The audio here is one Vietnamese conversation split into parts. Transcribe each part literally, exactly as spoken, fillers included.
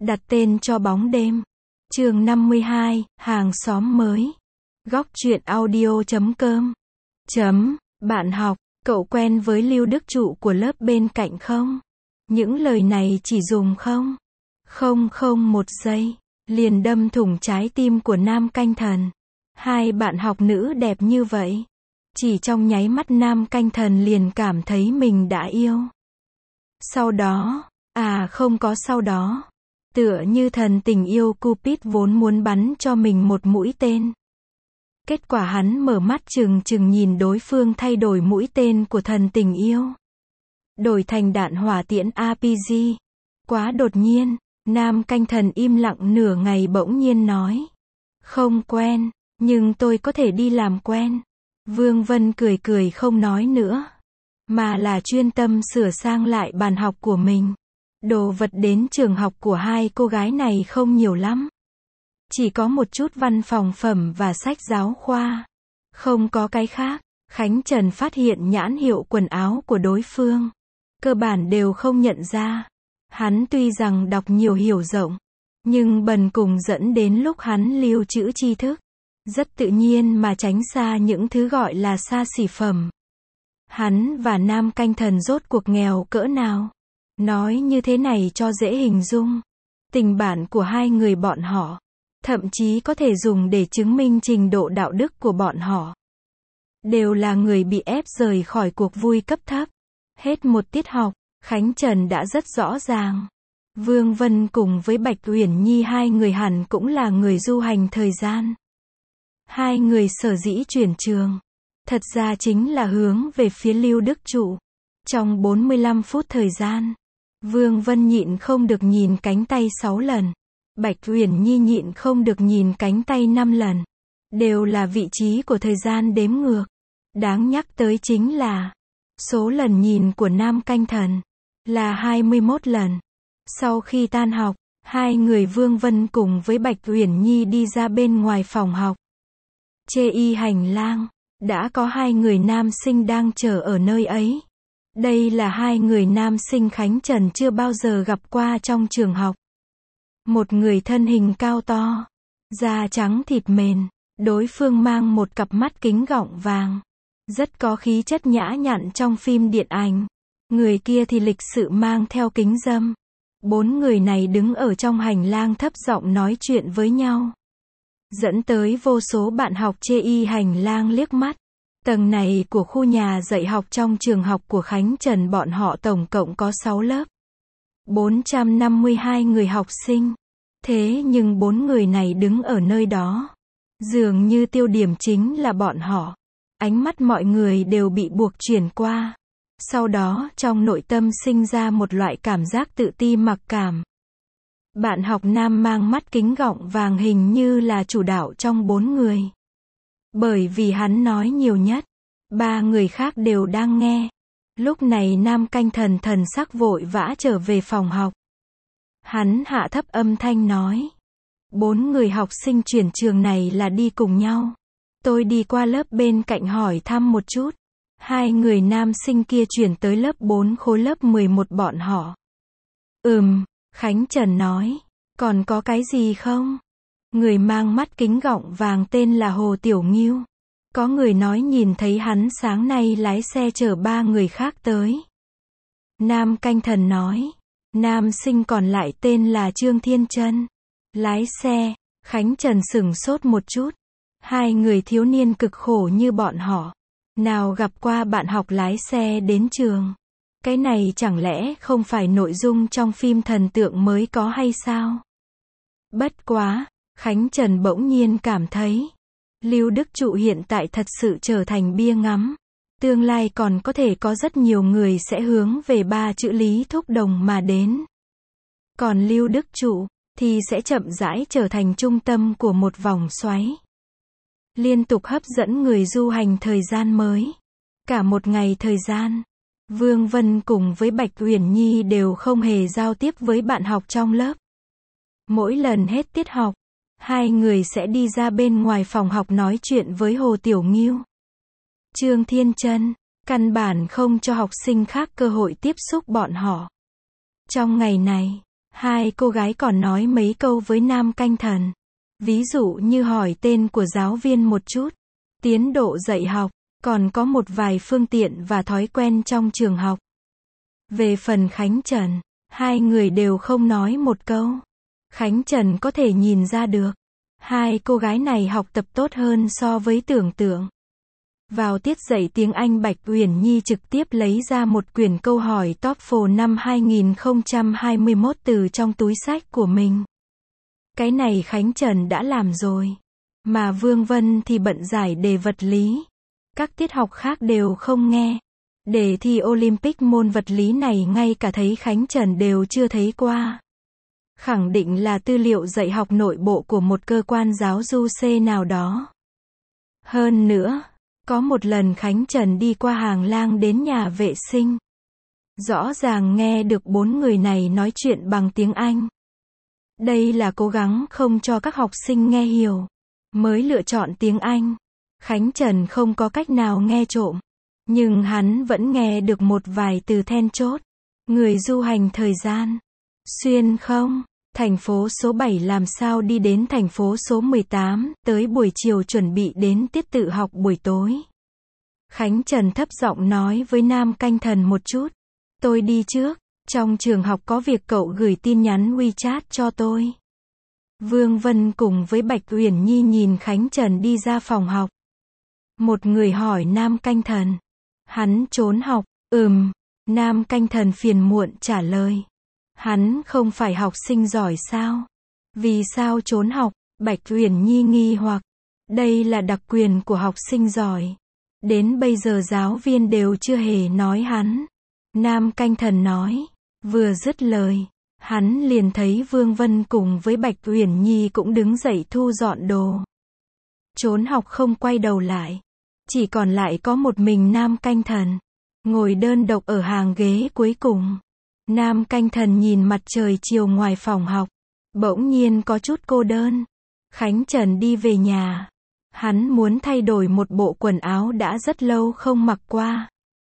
Đặt tên cho bóng đêm. Chương năm mươi hai, hàng xóm mới. Góc truyện audio chấm com. Chấm, bạn học, cậu quen với Lưu Đức Trụ của lớp bên cạnh không? Những lời này chỉ dùng không? Không không một giây, liền đâm thủng trái tim của Nam Canh Thần. Hai bạn học nữ đẹp như vậy. Chỉ trong nháy mắt Nam Canh Thần liền cảm thấy mình đã yêu. Sau đó, à không có sau đó. Tựa như thần tình yêu Cupid vốn muốn bắn cho mình một mũi tên. Kết quả hắn mở mắt trừng trừng nhìn đối phương thay đổi mũi tên của thần tình yêu. Đổi thành đạn hỏa tiễn a pê giê. Quá đột nhiên, Nam Canh Thần im lặng nửa ngày bỗng nhiên nói. Không quen, nhưng tôi có thể đi làm quen. Vương Vân cười cười không nói nữa. Mà là chuyên tâm sửa sang lại bàn học của mình. Đồ vật đến trường học của hai cô gái này không nhiều lắm. Chỉ có một chút văn phòng phẩm và sách giáo khoa. Không có cái khác. Khánh Trần phát hiện nhãn hiệu quần áo của đối phương. Cơ bản đều không nhận ra. Hắn tuy rằng đọc nhiều hiểu rộng. Nhưng bần cùng dẫn đến lúc hắn lưu trữ tri thức. Rất tự nhiên mà tránh xa những thứ gọi là xa xỉ phẩm. Hắn và Nam Canh Thần rốt cuộc nghèo cỡ nào? Nói như thế này cho dễ hình dung. Tình bạn của hai người bọn họ. Thậm chí có thể dùng để chứng minh trình độ đạo đức của bọn họ. Đều là người bị ép rời khỏi cuộc vui cấp thấp. Hết một tiết học, Khánh Trần đã rất rõ ràng. Vương Vân cùng với Bạch Uyển Nhi hai người hẳn cũng là người du hành thời gian. Hai người sở dĩ chuyển trường. Thật ra chính là hướng về phía Lưu Đức Trụ. Trong bốn mươi lăm phút thời gian, Vương Vân nhịn không được nhìn cánh tay sáu lần. Bạch Uyển Nhi nhịn không được nhìn cánh tay năm lần. Đều là vị trí của thời gian đếm ngược. Đáng nhắc tới chính là số lần nhìn của Nam Canh Thần là hai mươi mốt lần. Sau khi tan học, hai người Vương Vân cùng với Bạch Uyển Nhi đi ra bên ngoài phòng học. Chê y hành lang, đã có hai người nam sinh đang chờ ở nơi ấy. Đây là hai người nam sinh Khánh Trần chưa bao giờ gặp qua trong trường học. Một người thân hình cao to, da trắng thịt mềm, đối phương mang một cặp mắt kính gọng vàng. Rất có khí chất nhã nhặn trong phim điện ảnh. Người kia thì lịch sự mang theo kính râm. Bốn người này đứng ở trong hành lang thấp giọng nói chuyện với nhau. Dẫn tới vô số bạn học chê y hành lang liếc mắt. Tầng này của khu nhà dạy học trong trường học của Khánh Trần bọn họ tổng cộng có sáu lớp. bốn trăm năm mươi hai người học sinh. Thế nhưng bốn người này đứng ở nơi đó. Dường như tiêu điểm chính là bọn họ. Ánh mắt mọi người đều bị buộc chuyển qua. Sau đó trong nội tâm sinh ra một loại cảm giác tự ti mặc cảm. Bạn học nam mang mắt kính gọng vàng hình như là chủ đạo trong bốn người. Bởi vì hắn nói nhiều nhất. Ba người khác đều đang nghe. Lúc này Nam Canh Thần thần sắc vội vã trở về phòng học. Hắn hạ thấp âm thanh nói. Bốn người học sinh chuyển trường này là đi cùng nhau. Tôi đi qua lớp bên cạnh hỏi thăm một chút. Hai người nam sinh kia chuyển tới lớp bốn khối lớp mười một bọn họ. Ừm, Khánh Trần nói. Còn có cái gì không? Người mang mắt kính gọng vàng tên là Hồ Tiểu Nghiêu. Có người nói nhìn thấy hắn sáng nay lái xe chở ba người khác tới. Nam Canh Thần nói. Nam sinh còn lại tên là Trương Thiên Trân. Lái xe. Khánh Trần sửng sốt một chút. Hai người thiếu niên cực khổ như bọn họ. Nào gặp qua bạn học lái xe đến trường. Cái này chẳng lẽ không phải nội dung trong phim thần tượng mới có hay sao? Bất quá, Khánh Trần bỗng nhiên cảm thấy. Lưu Đức Trụ hiện tại thật sự trở thành bia ngắm. Tương lai còn có thể có rất nhiều người sẽ hướng về ba chữ Lý Thúc Đồng mà đến. Còn Lưu Đức Trụ, thì sẽ chậm rãi trở thành trung tâm của một vòng xoáy. Liên tục hấp dẫn người du hành thời gian mới. Cả một ngày thời gian, Vương Vân cùng với Bạch Uyển Nhi đều không hề giao tiếp với bạn học trong lớp. Mỗi lần hết tiết học, hai người sẽ đi ra bên ngoài phòng học nói chuyện với Hồ Tiểu Nghiêu. Trương Thiên Trân, căn bản không cho học sinh khác cơ hội tiếp xúc bọn họ. Trong ngày này, Hai cô gái còn nói mấy câu với nam canh thần. Ví dụ như hỏi tên của giáo viên một chút, tiến độ dạy học, còn có một vài phương tiện và thói quen trong trường học. Về phần Khánh Trần, hai người đều không nói một câu. Khánh Trần có thể nhìn ra được, hai cô gái này học tập tốt hơn so với tưởng tượng. Vào tiết dạy tiếng Anh, Bạch Uyển Nhi trực tiếp lấy ra một quyển câu hỏi TOEFL năm hai nghìn không trăm hai mươi mốt từ trong túi sách của mình. Cái này Khánh Trần đã làm rồi. Mà Vương Vân thì bận giải đề vật lý. Các tiết học khác đều không nghe. Đề thi Olympic môn vật lý này ngay cả thấy Khánh Trần đều chưa thấy qua. Khẳng định là tư liệu dạy học nội bộ của một cơ quan giáo du C nào đó. Hơn nữa, có một lần Khánh Trần đi qua hàng lang đến nhà vệ sinh. Rõ ràng nghe được bốn người này nói chuyện bằng tiếng Anh. Đây là cố gắng không cho các học sinh nghe hiểu, mới lựa chọn tiếng Anh. Khánh Trần không có cách nào nghe trộm, nhưng hắn vẫn nghe được một vài từ then chốt. Người du hành thời gian. Xuyên không? Thành phố số bảy làm sao đi đến thành phố số mười tám, tới buổi chiều chuẩn bị đến tiết tự học buổi tối. Khánh Trần thấp giọng nói với nam canh thần một chút. Tôi đi trước, trong trường học có việc cậu gửi tin nhắn WeChat cho tôi. Vương Vân cùng với Bạch Uyển Nhi nhìn Khánh Trần đi ra phòng học. Một người hỏi nam canh thần. Hắn trốn học, ừm, nam canh thần phiền muộn trả lời. Hắn không phải học sinh giỏi sao? Vì sao trốn học? Bạch Uyển Nhi nghi hoặc. Đây là đặc quyền của học sinh giỏi. Đến bây giờ giáo viên đều chưa hề nói hắn. Nam canh thần nói. Vừa dứt lời, hắn liền thấy Vương Vân cùng với Bạch Uyển Nhi cũng đứng dậy thu dọn đồ. Trốn học không quay đầu lại. Chỉ còn lại có một mình nam canh thần. Ngồi đơn độc ở hàng ghế cuối cùng. Nam canh thần nhìn mặt trời chiều ngoài phòng học. Bỗng nhiên có chút cô đơn. Khánh Trần đi về nhà. Hắn muốn thay đổi một bộ quần áo đã rất lâu không mặc qua.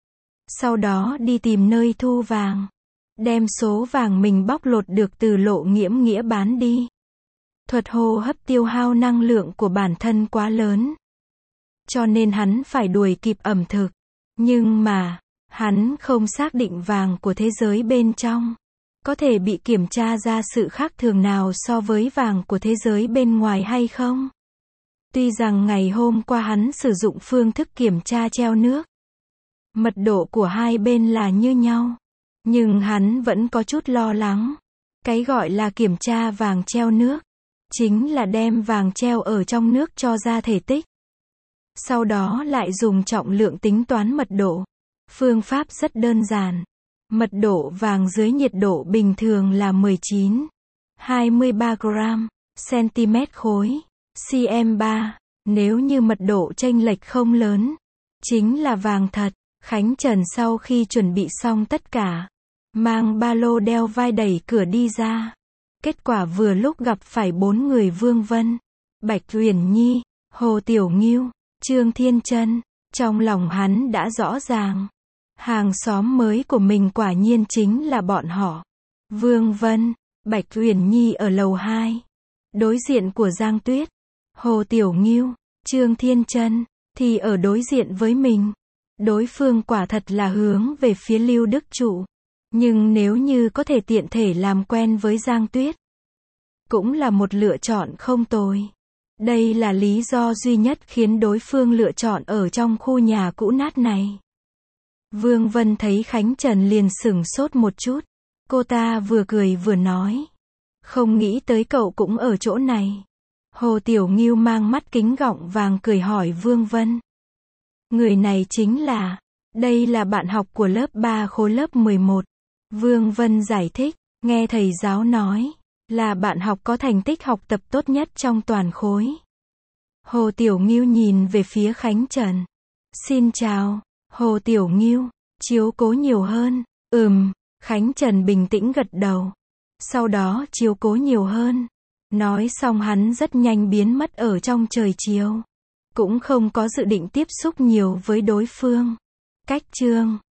Sau đó đi tìm nơi thu vàng. Đem số vàng mình bóc lột được từ Lộ Nghiễm Nghĩa bán đi. Thuật hô hấp tiêu hao năng lượng của bản thân quá lớn. Cho nên hắn phải đuổi kịp ẩm thực. Nhưng mà, hắn không xác định vàng của thế giới bên trong có thể bị kiểm tra ra sự khác thường nào so với vàng của thế giới bên ngoài hay không. Tuy rằng ngày hôm qua hắn sử dụng phương thức kiểm tra treo nước. Mật độ của hai bên là như nhau. Nhưng hắn vẫn có chút lo lắng. Cái gọi là kiểm tra vàng treo nước, chính là đem vàng treo ở trong nước cho ra thể tích. Sau đó lại dùng trọng lượng tính toán mật độ. Phương pháp rất đơn giản. Mật độ vàng dưới nhiệt độ bình thường là mười chín phẩy hai mươi ba gram, cm khối, xê em ba. Nếu như mật độ chênh lệch không lớn, chính là vàng thật. Khánh Trần sau khi chuẩn bị xong tất cả, mang ba lô đeo vai đẩy cửa đi ra. Kết quả vừa lúc gặp phải bốn người Vương Vân, Bạch Uyển Nhi, Hồ Tiểu Nghiêu, Trương Thiên Chân. Trong lòng hắn đã rõ ràng. Hàng xóm mới của mình quả nhiên chính là bọn họ. Vương Vân, Bạch Uyển Nhi ở lầu hai. Đối diện của Giang Tuyết. Hồ Tiểu Nghiêu, Trương Thiên Chân thì ở đối diện với mình. Đối phương quả thật là hướng về phía Lưu Đức Trụ. Nhưng nếu như có thể tiện thể làm quen với Giang Tuyết, cũng là một lựa chọn không tồi. Đây là lý do duy nhất khiến đối phương lựa chọn ở trong khu nhà cũ nát này. Vương Vân thấy Khánh Trần liền sửng sốt một chút. Cô ta vừa cười vừa nói. Không nghĩ tới cậu cũng ở chỗ này. Hồ Tiểu Nghiêu mang mắt kính gọng vàng cười hỏi Vương Vân. Người này chính là, đây là bạn học của lớp ba khối lớp mười một. Vương Vân giải thích, nghe thầy giáo nói, là bạn học có thành tích học tập tốt nhất trong toàn khối. Hồ Tiểu Nghiêu nhìn về phía Khánh Trần. Xin chào, Hồ Tiểu Nghiêu, chiếu cố nhiều hơn. Ừm, Khánh Trần bình tĩnh gật đầu. Sau đó chiếu cố nhiều hơn. Nói xong hắn rất nhanh biến mất ở trong trời chiều. Cũng không có dự định tiếp xúc nhiều với đối phương. Cách chương